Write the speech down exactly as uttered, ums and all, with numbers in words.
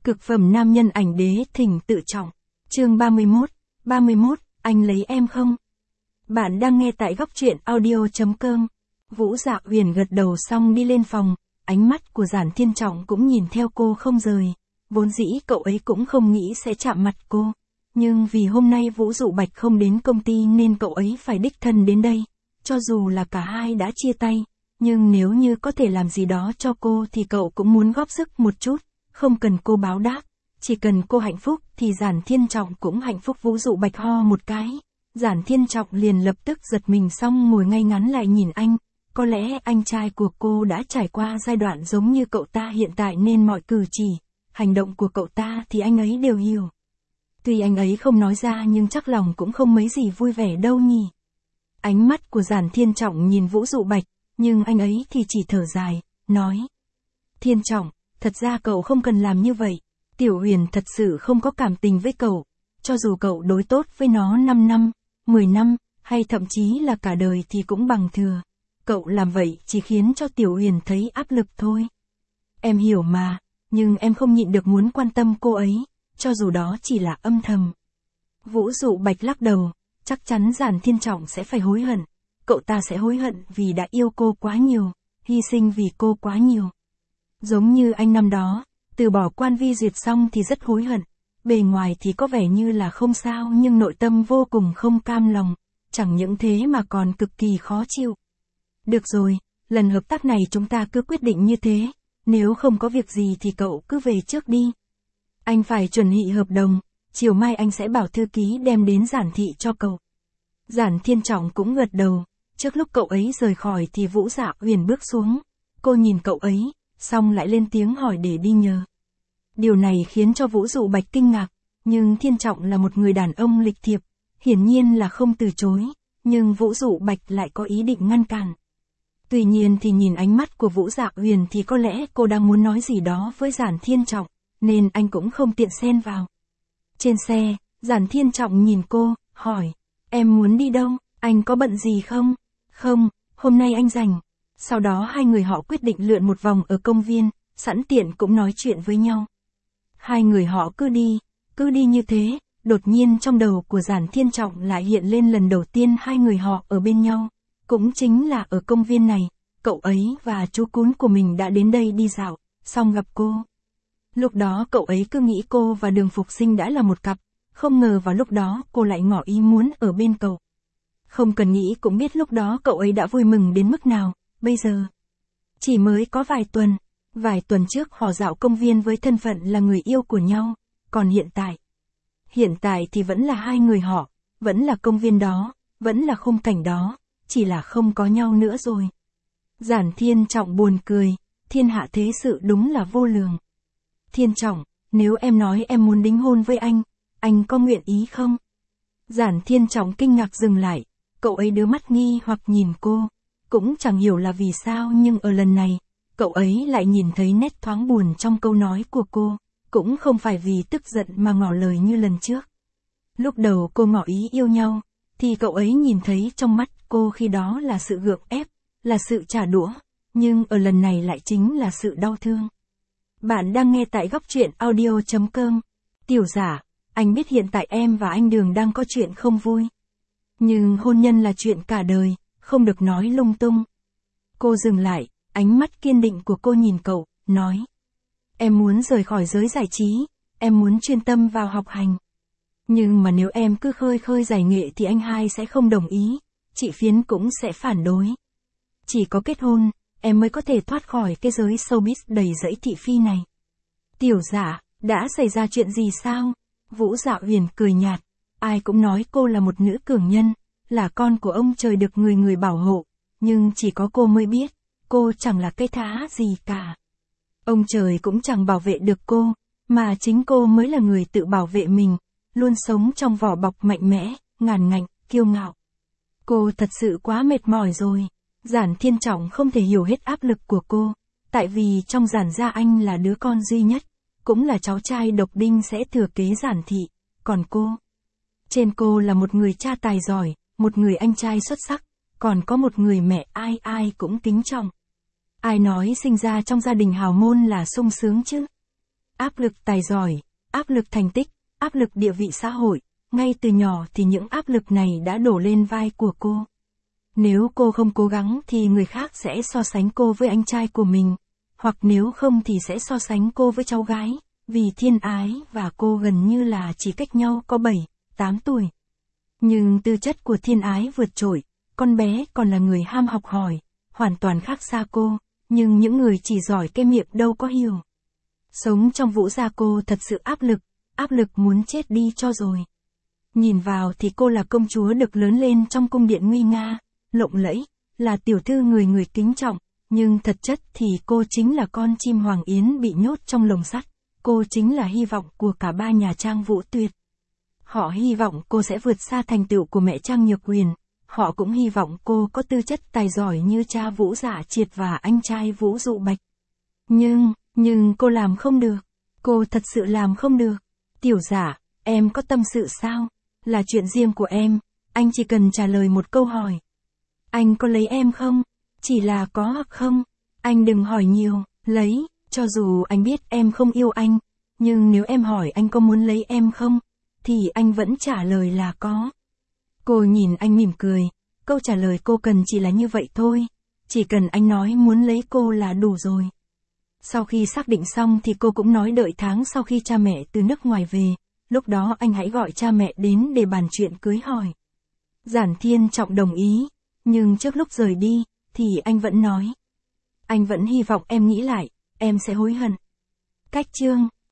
Cực phẩm nam nhân ảnh đế thỉnh tự trọng. Chương ba mươi mốt, ba mươi mốt, anh lấy em không? Bạn đang nghe tại góc truyện audio.com. Vũ Dạ Huyền gật đầu xong đi lên phòng, ánh mắt của Giản Thiên Trọng cũng nhìn theo cô không rời. Vốn dĩ cậu ấy cũng không nghĩ sẽ chạm mặt cô. Nhưng vì hôm nay Vũ Dụ Bạch không đến công ty nên cậu ấy phải đích thân đến đây. Cho dù là cả hai đã chia tay, nhưng nếu như có thể làm gì đó cho cô thì cậu cũng muốn góp sức một chút. Không cần cô báo đáp, chỉ cần cô hạnh phúc thì Giản Thiên Trọng cũng hạnh phúc. Vũ Dụ Bạch ho một cái. Giản Thiên Trọng liền lập tức giật mình xong ngồi ngay ngắn lại nhìn anh. Có lẽ anh trai của cô đã trải qua giai đoạn giống như cậu ta hiện tại nên mọi cử chỉ, hành động của cậu ta thì anh ấy đều hiểu. Tuy anh ấy không nói ra nhưng chắc lòng cũng không mấy gì vui vẻ đâu nhỉ. Ánh mắt của Giản Thiên Trọng nhìn Vũ Dụ Bạch, nhưng anh ấy thì chỉ thở dài, nói. Thiên Trọng, thật ra cậu không cần làm như vậy. Tiểu Huyền thật sự không có cảm tình với cậu. Cho dù cậu đối tốt với nó năm năm, mười năm, hay thậm chí là cả đời thì cũng bằng thừa. Cậu làm vậy chỉ khiến cho Tiểu Huyền thấy áp lực thôi. Em hiểu mà, nhưng em không nhịn được muốn quan tâm cô ấy, cho dù đó chỉ là âm thầm. Vũ Dụ Bạch lắc đầu, chắc chắn Giản Thiên Trọng sẽ phải hối hận. Cậu ta sẽ hối hận vì đã yêu cô quá nhiều, hy sinh vì cô quá nhiều. Giống như anh năm đó, từ bỏ quan vi duyệt xong thì rất hối hận. Bề ngoài thì có vẻ như là không sao nhưng nội tâm vô cùng không cam lòng. Chẳng những thế mà còn cực kỳ khó chịu. Được rồi, lần hợp tác này chúng ta cứ quyết định như thế. Nếu không có việc gì thì cậu cứ về trước đi. Anh phải chuẩn bị hợp đồng. Chiều mai anh sẽ bảo thư ký đem đến Giản thị cho cậu. Giản Thiên Trọng cũng gật đầu. Trước lúc cậu ấy rời khỏi thì Vũ Dạ Huyền bước xuống. Cô nhìn cậu ấy, xong lại lên tiếng hỏi để đi nhờ. Điều này khiến cho Vũ Dụ Bạch kinh ngạc, nhưng Thiên Trọng là một người đàn ông lịch thiệp, hiển nhiên là không từ chối, nhưng Vũ Dụ Bạch lại có ý định ngăn cản. Tuy nhiên thì nhìn ánh mắt của Vũ Dạ Huyền thì có lẽ cô đang muốn nói gì đó với Giản Thiên Trọng, nên anh cũng không tiện xen vào. Trên xe, Giản Thiên Trọng nhìn cô, hỏi, em muốn đi đâu, anh có bận gì không? Không, hôm nay anh rảnh. Sau đó hai người họ quyết định lượn một vòng ở công viên, sẵn tiện cũng nói chuyện với nhau. Hai người họ cứ đi, cứ đi như thế, đột nhiên trong đầu của Giản Thiên Trọng lại hiện lên lần đầu tiên hai người họ ở bên nhau. Cũng chính là ở công viên này, cậu ấy và chú cún của mình đã đến đây đi dạo, xong gặp cô. Lúc đó cậu ấy cứ nghĩ cô và Đường Phục Sinh đã là một cặp, không ngờ vào lúc đó cô lại ngỏ ý muốn ở bên cậu. Không cần nghĩ cũng biết lúc đó cậu ấy đã vui mừng đến mức nào. Bây giờ, chỉ mới có vài tuần, vài tuần trước họ dạo công viên với thân phận là người yêu của nhau, còn hiện tại, hiện tại thì vẫn là hai người họ, vẫn là công viên đó, vẫn là khung cảnh đó, chỉ là không có nhau nữa rồi. Giản Thiên Trọng buồn cười, thiên hạ thế sự đúng là vô lường. Thiên Trọng, nếu em nói em muốn đính hôn với anh, anh có nguyện ý không? Giản Thiên Trọng kinh ngạc dừng lại, cậu ấy đưa mắt nghi hoặc nhìn cô. Cũng chẳng hiểu là vì sao nhưng ở lần này, cậu ấy lại nhìn thấy nét thoáng buồn trong câu nói của cô, cũng không phải vì tức giận mà ngỏ lời như lần trước. Lúc đầu cô ngỏ ý yêu nhau, thì cậu ấy nhìn thấy trong mắt cô khi đó là sự gượng ép, là sự trả đũa, nhưng ở lần này lại chính là sự đau thương. Bạn đang nghe tại góc truyện audio.com. Tiểu Giả, anh biết hiện tại em và anh Đường đang có chuyện không vui. Nhưng hôn nhân là chuyện cả đời. Không được nói lung tung. Cô dừng lại, ánh mắt kiên định của cô nhìn cậu, nói. Em muốn rời khỏi giới giải trí, em muốn chuyên tâm vào học hành. Nhưng mà nếu em cứ khơi khơi giải nghệ thì anh hai sẽ không đồng ý, chị Phiến cũng sẽ phản đối. Chỉ có kết hôn, em mới có thể thoát khỏi cái giới showbiz đầy rẫy thị phi này. Tiểu Giả, đã xảy ra chuyện gì sao? Vũ Dạ Huyền cười nhạt, ai cũng nói cô là một nữ cường nhân. Là con của ông trời được người người bảo hộ, nhưng chỉ có cô mới biết, cô chẳng là cái thá gì cả. Ông trời cũng chẳng bảo vệ được cô, mà chính cô mới là người tự bảo vệ mình, luôn sống trong vỏ bọc mạnh mẽ, ngàn ngạnh, kiêu ngạo. Cô thật sự quá mệt mỏi rồi. Giản Thiên Trọng không thể hiểu hết áp lực của cô, tại vì trong Giản gia anh là đứa con duy nhất, cũng là cháu trai độc đinh sẽ thừa kế Giản thị, còn cô, trên cô là một người cha tài giỏi. Một người anh trai xuất sắc, còn có một người mẹ ai ai cũng kính trọng. Ai nói sinh ra trong gia đình hào môn là sung sướng chứ? áp lực tài giỏi, áp lực thành tích, áp lực địa vị xã hội, ngay từ nhỏ thì những áp lực này đã đổ lên vai của cô. Nếu cô không cố gắng thì người khác sẽ so sánh cô với anh trai của mình, hoặc nếu không thì sẽ so sánh cô với cháu gái, vì Thiên Ái và cô gần như là chỉ cách nhau có bảy, tám tuổi. Nhưng tư chất của Thiên Ái vượt trội, con bé còn là người ham học hỏi, hoàn toàn khác xa cô, nhưng những người chỉ giỏi cái miệng đâu có hiểu. Sống trong Vũ gia cô thật sự áp lực, áp lực muốn chết đi cho rồi. Nhìn vào thì cô là công chúa được lớn lên trong cung điện nguy nga, lộng lẫy, là tiểu thư người người kính trọng, nhưng thật chất thì cô chính là con chim hoàng yến bị nhốt trong lồng sắt, cô chính là hy vọng của cả ba nhà Trang Vũ Tuyệt. Họ hy vọng cô sẽ vượt xa thành tựu của mẹ Trang Nhược Huyền, họ cũng hy vọng cô có tư chất tài giỏi như cha Vũ Dạ Triệt và anh trai Vũ Dụ Bạch. Nhưng, nhưng cô làm không được, cô thật sự làm không được. Tiểu Giả, em có tâm sự sao? Là chuyện riêng của em, anh chỉ cần trả lời một câu hỏi. Anh có lấy em không? Chỉ là có hoặc không? Anh đừng hỏi nhiều, lấy, cho dù anh biết em không yêu anh, nhưng nếu em hỏi anh có muốn lấy em không, thì anh vẫn trả lời là có. Cô nhìn anh mỉm cười, câu trả lời cô cần chỉ là như vậy thôi, chỉ cần anh nói muốn lấy cô là đủ rồi. Sau khi xác định xong thì cô cũng nói đợi tháng sau khi cha mẹ từ nước ngoài về, lúc đó anh hãy gọi cha mẹ đến để bàn chuyện cưới hỏi. Giản Thiên Trọng đồng ý, nhưng trước lúc rời đi, thì anh vẫn nói. Anh vẫn hy vọng em nghĩ lại, em sẽ hối hận. Cách chương